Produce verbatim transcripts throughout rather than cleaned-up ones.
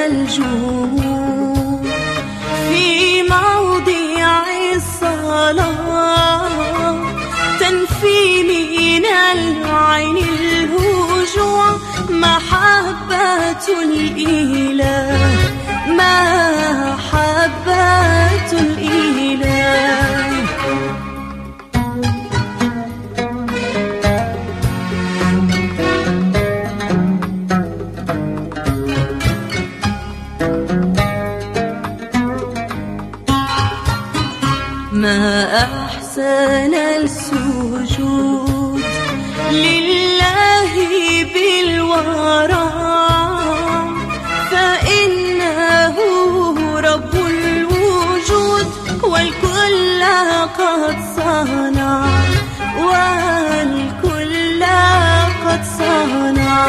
الجود في موضع الصلاة، تنفي من العين الهجوع محبة الإله، محبة الإله. ما أحسن السجود لله بالورى، فإنه رب الوجود والكل قد صنع، والكل قد صنع.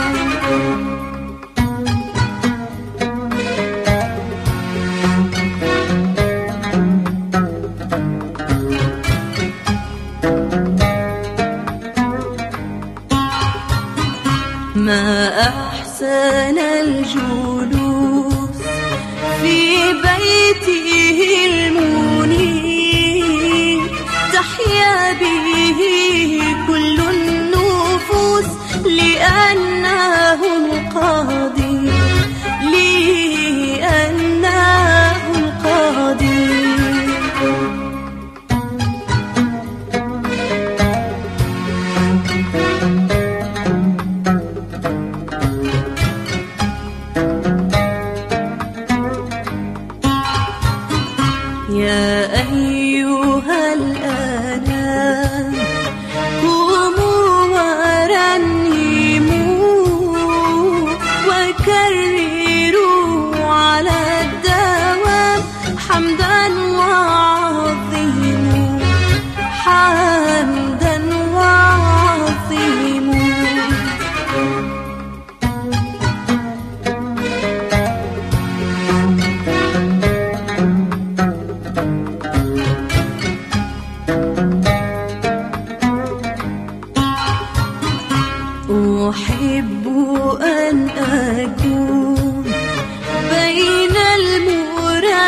ما أحسن الجلوس في بيته المنير، تحيا به كل النفوس لأنه القدير، لأنه القدير. يا أيها الأنام قوموا ورنموا وكرروا على الدوام حمدا وعظيموا، حمدا وعظيموا. أحب أن أكون بين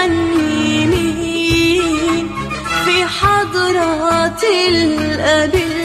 المرنمين في حضرة الأب